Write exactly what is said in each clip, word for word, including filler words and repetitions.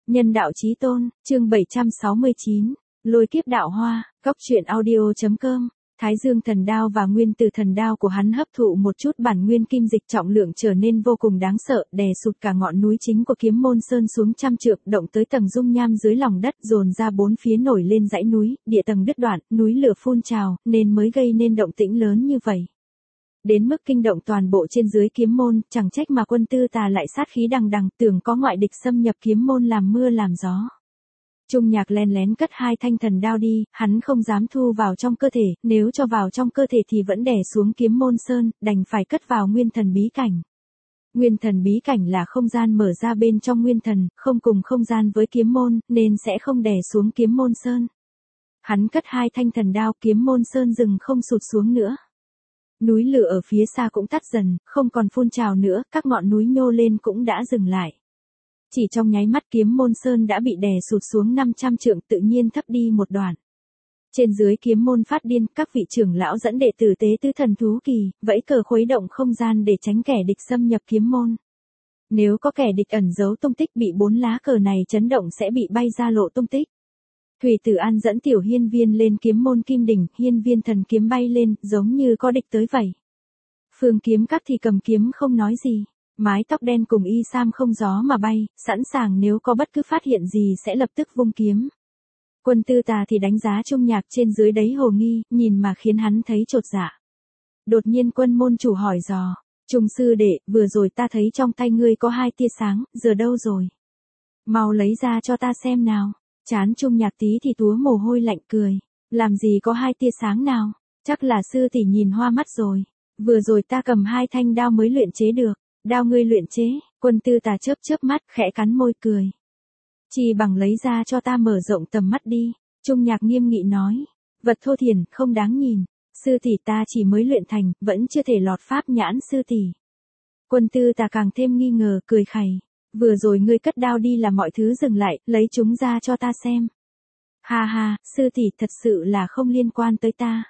Nhân đạo chí tôn, chương bảy trăm sáu mươi chín, lôi kiếp đạo hoa, góc truyện audio chấm com. Thái Dương thần đao và nguyên tử thần đao của hắn hấp thụ một chút bản nguyên kim dịch, trọng lượng trở nên vô cùng đáng sợ, đè sụt cả ngọn núi chính của Kiếm Môn Sơn xuống trăm trượng, động tới tầng dung nham dưới lòng đất, dồn ra bốn phía nổi lên dãy núi, địa tầng đứt đoạn, núi lửa phun trào, nên mới gây nên động tĩnh lớn như vậy. Đến mức kinh động toàn bộ trên dưới kiếm môn, chẳng trách mà Quân Tư Tà lại sát khí đằng đằng, tưởng có ngoại địch xâm nhập kiếm môn làm mưa làm gió. Trung Nhạc len lén cất hai thanh thần đao đi, hắn không dám thu vào trong cơ thể, nếu cho vào trong cơ thể thì vẫn đè xuống Kiếm Môn Sơn, đành phải cất vào nguyên thần bí cảnh. Nguyên thần bí cảnh là không gian mở ra bên trong nguyên thần, không cùng không gian với kiếm môn, nên sẽ không đè xuống Kiếm Môn Sơn. Hắn cất hai thanh thần đao, Kiếm Môn Sơn dừng không sụt xuống nữa. Núi lửa ở phía xa cũng tắt dần, không còn phun trào nữa, các ngọn núi nhô lên cũng đã dừng lại. Chỉ trong nháy mắt Kiếm Môn Sơn đã bị đè sụt xuống năm trăm trượng, tự nhiên thấp đi một đoạn. Trên dưới kiếm môn phát điên, các vị trưởng lão dẫn đệ tử tế tứ thần thú kỳ, vẫy cờ khuấy động không gian để tránh kẻ địch xâm nhập kiếm môn. Nếu có kẻ địch ẩn giấu tung tích bị bốn lá cờ này chấn động sẽ bị bay ra lộ tung tích. Thủy Tử An dẫn Tiểu Hiên Viên lên kiếm môn kim đỉnh, Hiên Viên thần kiếm bay lên, giống như có địch tới vậy. Phương Kiếm Các thì cầm kiếm không nói gì, mái tóc đen cùng y sam không gió mà bay, sẵn sàng nếu có bất cứ phát hiện gì sẽ lập tức vung kiếm. Quân Tư Tà thì đánh giá Trung Nhạc trên dưới đấy hồ nghi, nhìn mà khiến hắn thấy chột dạ. Đột nhiên Quân môn chủ hỏi dò, Trung sư đệ, vừa rồi ta thấy trong tay ngươi có hai tia sáng, giờ đâu rồi? Mau lấy ra cho ta xem nào. Chán Trung Nhạc tí thì túa mồ hôi lạnh cười, làm gì có hai tia sáng nào, chắc là sư tỷ nhìn hoa mắt rồi, vừa rồi ta cầm hai thanh đao mới luyện chế được, đao ngươi luyện chế, Quân Tư Tà chớp chớp mắt khẽ cắn môi cười. Chỉ bằng lấy ra cho ta mở rộng tầm mắt đi, Trung Nhạc nghiêm nghị nói, vật thô thiển, không đáng nhìn, sư tỷ ta chỉ mới luyện thành, vẫn chưa thể lọt pháp nhãn sư tỷ. Quân Tư Tà càng thêm nghi ngờ, cười khẩy. Vừa rồi ngươi cất đao đi là mọi thứ dừng lại, lấy chúng ra cho ta xem. Ha ha, sư tỷ thật sự là không liên quan tới ta.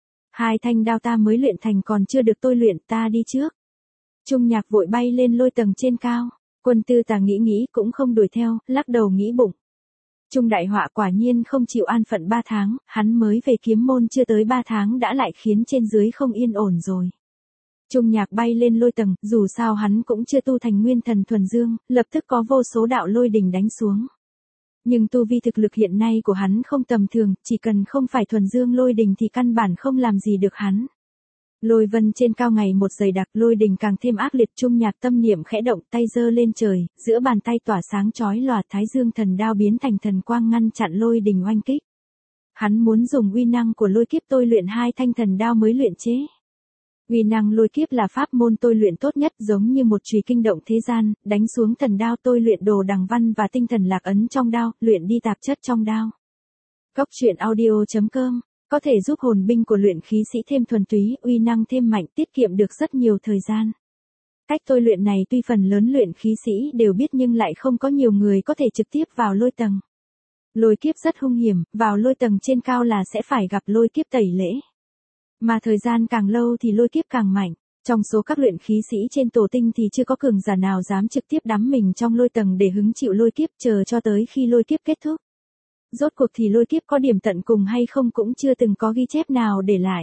Hai thanh đao ta mới luyện thành còn chưa được tôi luyện, ta đi trước. Trung Nhạc vội bay lên lôi tầng trên cao, Quân Tư Tà nghĩ nghĩ cũng không đuổi theo, lắc đầu nghĩ bụng. Trung đại họa quả nhiên không chịu an phận ba tháng, hắn mới về kiếm môn chưa tới ba tháng đã lại khiến trên dưới không yên ổn rồi. Trung Nhạc bay lên lôi tầng, dù sao hắn cũng chưa tu thành nguyên thần thuần dương, lập tức có vô số đạo lôi đình đánh xuống. Nhưng tu vi thực lực hiện nay của hắn không tầm thường, chỉ cần không phải thuần dương lôi đình thì căn bản không làm gì được hắn. Lôi vân trên cao ngày một dày đặc, lôi đình càng thêm ác liệt. Trung Nhạc tâm niệm khẽ động, tay giơ lên trời, giữa bàn tay tỏa sáng chói lòa, Thái Dương thần đao biến thành thần quang ngăn chặn lôi đình oanh kích. Hắn muốn dùng uy năng của lôi kiếp tôi luyện hai thanh thần đao mới luyện chế. Uy năng lôi kiếp là pháp môn tôi luyện tốt nhất, giống như một chùy kinh động thế gian, đánh xuống thần đao tôi luyện đồ đằng văn và tinh thần lạc ấn trong đao, luyện đi tạp chất trong đao. Góc truyện audio chấm com có thể giúp hồn binh của luyện khí sĩ thêm thuần túy, uy năng thêm mạnh, tiết kiệm được rất nhiều thời gian. Cách tôi luyện này tuy phần lớn luyện khí sĩ đều biết nhưng lại không có nhiều người có thể trực tiếp vào lôi tầng. Lôi kiếp rất hung hiểm, vào lôi tầng trên cao là sẽ phải gặp lôi kiếp tẩy lễ. Mà thời gian càng lâu thì lôi kiếp càng mạnh, trong số các luyện khí sĩ trên tổ tinh thì chưa có cường giả nào dám trực tiếp đắm mình trong lôi tầng để hứng chịu lôi kiếp, chờ cho tới khi lôi kiếp kết thúc. Rốt cuộc thì lôi kiếp có điểm tận cùng hay không cũng chưa từng có ghi chép nào để lại.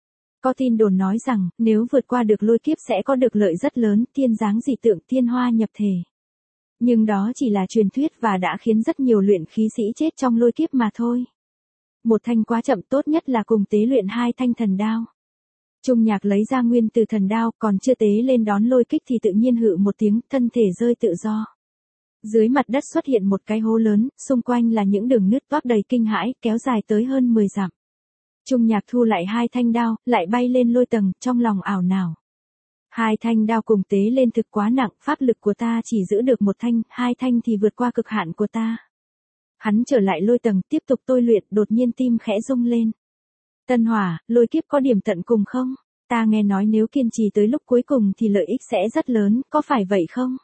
Có tin đồn nói rằng, nếu vượt qua được lôi kiếp sẽ có được lợi rất lớn, thiên dáng dị tượng, thiên hoa nhập thể. Nhưng đó chỉ là truyền thuyết và đã khiến rất nhiều luyện khí sĩ chết trong lôi kiếp mà thôi. Một thanh quá chậm, tốt nhất là cùng tế luyện hai thanh thần đao. Trung Nhạc lấy ra nguyên từ thần đao, còn chưa tế lên đón lôi kích thì tự nhiên hự một tiếng, thân thể rơi tự do. Dưới mặt đất xuất hiện một cái hố lớn, xung quanh là những đường nứt toác đầy kinh hãi, kéo dài tới hơn mười dặm. Trung Nhạc thu lại hai thanh đao, lại bay lên lôi tầng, trong lòng ảo não. Hai thanh đao cùng tế lên thực quá nặng, pháp lực của ta chỉ giữ được một thanh, hai thanh thì vượt qua cực hạn của ta. Hắn trở lại lôi tầng, tiếp tục tôi luyện, đột nhiên tim khẽ rung lên. Tân Hỏa, lôi kiếp có điểm tận cùng không? Ta nghe nói nếu kiên trì tới lúc cuối cùng thì lợi ích sẽ rất lớn, có phải vậy không?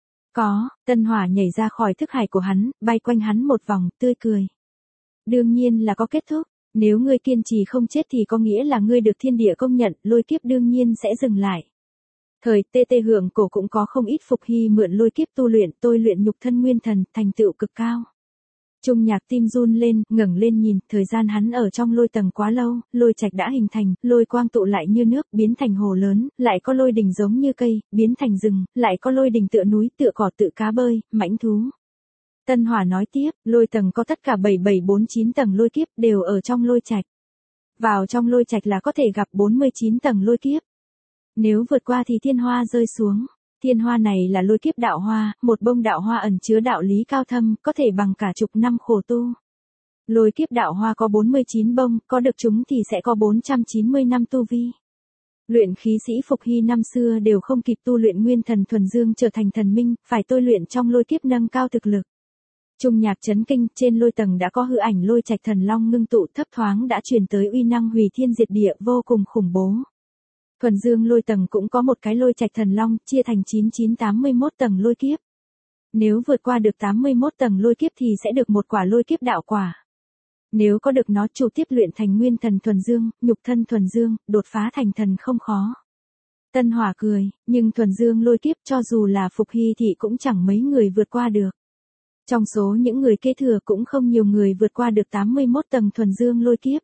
Có, Tân Hỏa nhảy ra khỏi thức hải của hắn, bay quanh hắn một vòng, tươi cười. Đương nhiên là có kết thúc, nếu ngươi kiên trì không chết thì có nghĩa là ngươi được thiên địa công nhận, lôi kiếp đương nhiên sẽ dừng lại. Thời tê tê Hượng Cổ cũng có không ít Phục Hy mượn lôi kiếp tu luyện, tôi luyện nhục thân nguyên thần, thành tựu cực cao. Trung Nhạc tim run lên, ngẩng lên nhìn, thời gian hắn ở trong lôi tầng quá lâu, lôi trạch đã hình thành, lôi quang tụ lại như nước, biến thành hồ lớn, lại có lôi đình giống như cây, biến thành rừng, lại có lôi đình tựa núi, tựa cỏ, tựa cá bơi, mãnh thú. Tân Hỏa nói tiếp, lôi tầng có tất cả bảy bảy bốn chín tầng lôi kiếp đều ở trong lôi trạch. Vào trong lôi trạch là có thể gặp bốn mươi chín tầng lôi kiếp. Nếu vượt qua thì thiên hoa rơi xuống. Thiên hoa này là lôi kiếp đạo hoa, một bông đạo hoa ẩn chứa đạo lý cao thâm, có thể bằng cả chục năm khổ tu. Lôi kiếp đạo hoa có bốn mươi chín bông, có được chúng thì sẽ có bốn trăm chín mươi năm tu vi. Luyện khí sĩ Phục Hy năm xưa đều không kịp tu luyện nguyên thần thuần dương trở thành thần minh, phải tôi luyện trong lôi kiếp nâng cao thực lực. Trung Nhạc chấn kinh, trên lôi tầng đã có hư ảnh lôi trạch thần long ngưng tụ, thấp thoáng đã truyền tới uy năng hủy thiên diệt địa vô cùng khủng bố. Thuần dương lôi tầng cũng có một cái lôi trạch thần long, chia thành chín chín tám mươi mốt tầng lôi kiếp. Nếu vượt qua được tám mươi mốt tầng lôi kiếp thì sẽ được một quả lôi kiếp đạo quả. Nếu có được nó chủ tiếp luyện thành nguyên thần thuần dương, nhục thân thuần dương, đột phá thành thần không khó. Tân Hỏa cười, nhưng thuần dương lôi kiếp cho dù là Phục Hy thì cũng chẳng mấy người vượt qua được. Trong số những người kế thừa cũng không nhiều người vượt qua được tám mươi mốt tầng thuần dương lôi kiếp.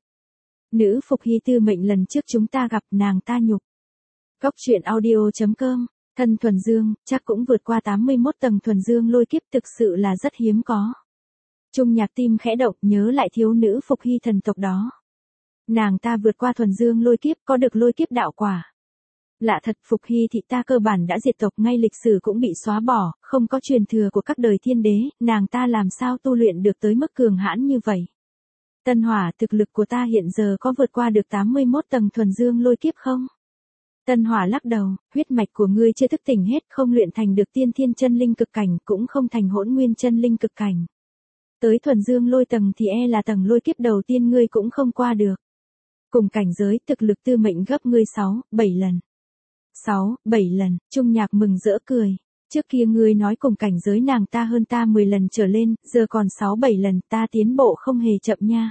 Nữ Phục Hy tư mệnh lần trước chúng ta gặp nàng ta nhục. Góc truyện audio chấm com, thân thuần dương, chắc cũng vượt qua tám mươi mốt tầng thuần dương lôi kiếp thực sự là rất hiếm có. Trung Nhạc tim khẽ động nhớ lại thiếu nữ Phục Hy thần tộc đó. Nàng ta vượt qua thuần dương lôi kiếp có được lôi kiếp đạo quả. Lạ thật, Phục Hy thị ta cơ bản đã diệt tộc, ngay lịch sử cũng bị xóa bỏ, không có truyền thừa của các đời thiên đế, nàng ta làm sao tu luyện được tới mức cường hãn như vậy. Tân Hỏa, thực lực của ta hiện giờ có vượt qua được tám mươi mốt tầng thuần dương lôi kiếp không? Tân Hỏa lắc đầu, huyết mạch của ngươi chưa thức tỉnh hết, không luyện thành được tiên thiên chân linh cực cảnh, cũng không thành hỗn nguyên chân linh cực cảnh. Tới thuần dương lôi tầng thì e là tầng lôi kiếp đầu tiên ngươi cũng không qua được. Cùng cảnh giới, thực lực tư mệnh gấp ngươi sáu, bảy lần. sáu, bảy lần, Trung Nhạc mừng rỡ cười. Trước kia ngươi nói cùng cảnh giới nàng ta hơn ta mười lần trở lên, giờ còn sáu bảy lần, ta tiến bộ không hề chậm nha.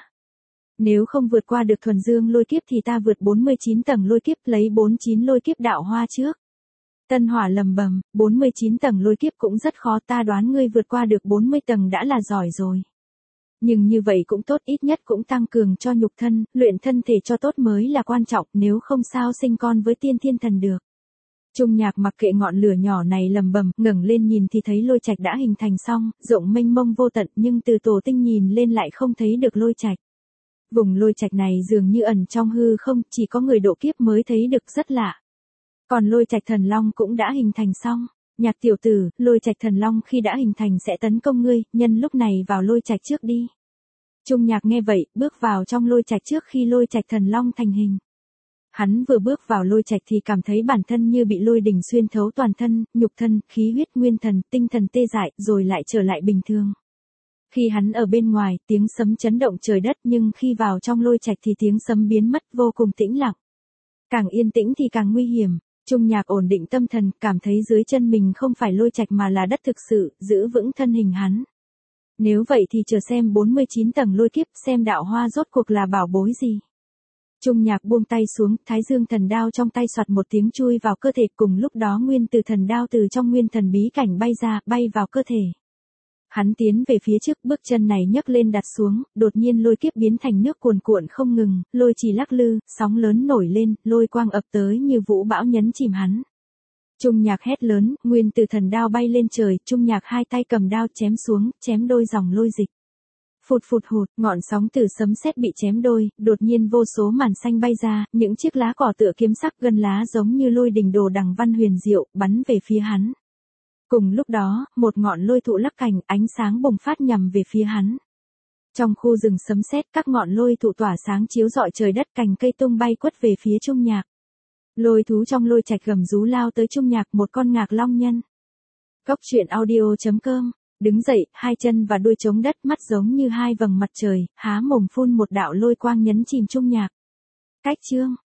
Nếu không vượt qua được thuần dương lôi kiếp thì ta vượt bốn mươi chín tầng lôi kiếp, lấy bốn mươi chín lôi kiếp đạo hoa trước. Tân Hỏa lầm bầm, bốn mươi chín tầng lôi kiếp cũng rất khó, ta đoán ngươi vượt qua được bốn mươi tầng đã là giỏi rồi. Nhưng như vậy cũng tốt, ít nhất cũng tăng cường cho nhục thân, luyện thân thể cho tốt mới là quan trọng, nếu không sao sinh con với tiên thiên thần được. Trung Nhạc mặc kệ ngọn lửa nhỏ này lầm bầm, ngẩng lên nhìn thì thấy lôi trạch đã hình thành xong, rộng mênh mông vô tận, nhưng từ tổ tinh nhìn lên lại không thấy được lôi trạch. Vùng lôi trạch này dường như ẩn trong hư không, chỉ có người độ kiếp mới thấy được, rất lạ. Còn lôi trạch thần long cũng đã hình thành xong. Nhạc tiểu tử, lôi trạch thần long khi đã hình thành sẽ tấn công ngươi, nhân lúc này vào lôi trạch trước đi. Trung Nhạc nghe vậy, bước vào trong lôi trạch trước khi lôi trạch thần long thành hình. Hắn vừa bước vào lôi trạch thì cảm thấy bản thân như bị lôi đình xuyên thấu toàn thân, nhục thân, khí huyết, nguyên thần, tinh thần tê dại, rồi lại trở lại bình thường. Khi hắn ở bên ngoài, tiếng sấm chấn động trời đất, nhưng khi vào trong lôi trạch thì tiếng sấm biến mất, vô cùng tĩnh lặng. Càng yên tĩnh thì càng nguy hiểm. Trung Nhạc ổn định tâm thần, cảm thấy dưới chân mình không phải lôi trạch mà là đất thực sự, giữ vững thân hình hắn. Nếu vậy thì chờ xem bốn mươi chín tầng lôi kiếp, xem đạo hoa rốt cuộc là bảo bối gì. Trung Nhạc buông tay xuống, Thái Dương thần đao trong tay soạt một tiếng chui vào cơ thể, cùng lúc đó nguyên từ thần đao từ trong nguyên thần bí cảnh bay ra, bay vào cơ thể. Hắn tiến về phía trước, bước chân này nhấc lên đặt xuống, đột nhiên lôi kiếp biến thành nước cuồn cuộn không ngừng, lôi chỉ lắc lư, sóng lớn nổi lên, lôi quang ập tới như vũ bão nhấn chìm hắn. Trung Nhạc hét lớn, nguyên từ thần đao bay lên trời, Trung Nhạc hai tay cầm đao chém xuống, chém đôi dòng lôi dịch. Phụt phụt hụt, ngọn sóng từ sấm sét bị chém đôi, đột nhiên vô số màn xanh bay ra, những chiếc lá cỏ tựa kiếm sắc, gân lá giống như lôi đình đồ đằng văn huyền diệu, bắn về phía hắn. Cùng lúc đó, một ngọn lôi thụ lắc cành, ánh sáng bùng phát nhằm về phía hắn. Trong khu rừng sấm sét, các ngọn lôi thụ tỏa sáng chiếu rọi trời đất, cành cây tung bay quất về phía Trung Nhạc. Lôi thú trong lôi trạch gầm rú lao tới Trung Nhạc, một con ngạc long nhân. Góc truyện audio chấm com, đứng dậy, hai chân và đuôi chống đất, mắt giống như hai vầng mặt trời, há mồm phun một đạo lôi quang nhấn chìm Trung Nhạc. Cách chương